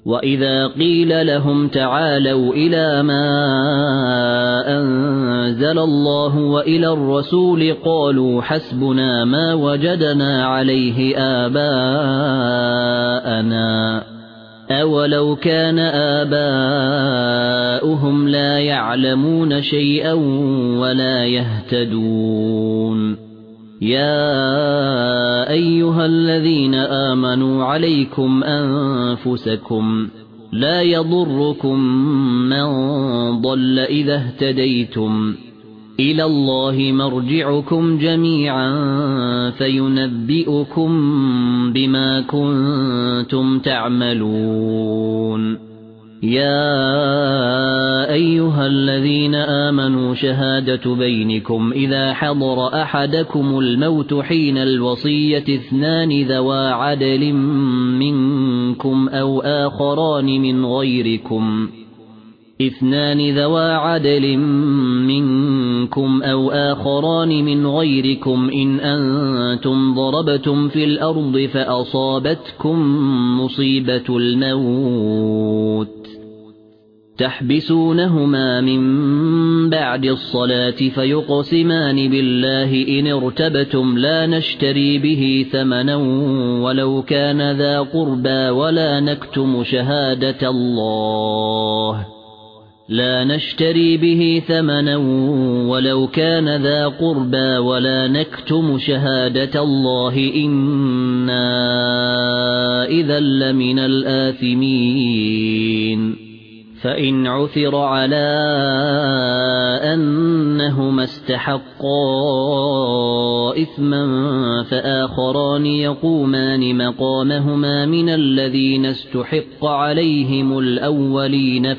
وإذا قيل لهم تعالوا إلى ما أنزل الله وإلى الرسول قالوا حسبنا ما وجدنا عليه آباءنا أولو كان آباؤهم لا يعلمون شيئا ولا يهتدون يا أيها الذين آمنوا عليكم أنفسكم لا يضركم من ضل إذا اهتديتم إلى الله مرجعكم جميعا فينبئكم بما كنتم تعملون يا أيها الذين آمنوا شهادة بينكم إذا حضر أحدكم الموت حين الوصية اثنان ذوا عدل منكم أو آخران من غيركم إن أنتم ضربتم في الأرض فأصابتكم مصيبة الموت تحبسونهما من بعد الصلاة فيقسمان بالله إن ارتبتم لا نشتري به ثمنا ولو كان ذا قربى ولا نكتم شهادة الله إنا إذا لمن الآثمين فإن عثر على أنهما استحقا إثما فآخران يقومان مقامهما من الذين استحق عليهم الأولين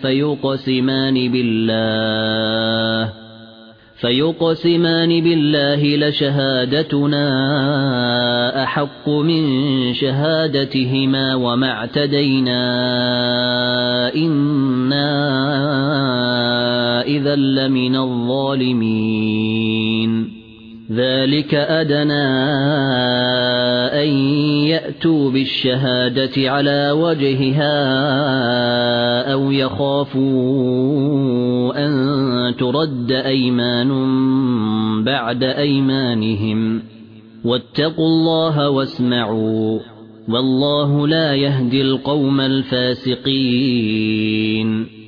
فيقسمان بالله لشهادتنا أحق من شهادتهما وما اعتدينا إنا إذا لمن الظالمين ذلك أدنى أن يأتوا بالشهادة على وجهها أو يخافوا أن ترد أيمان بعد أيمانهم واتقوا الله واسمعوا والله لا يهدي القوم الفاسقين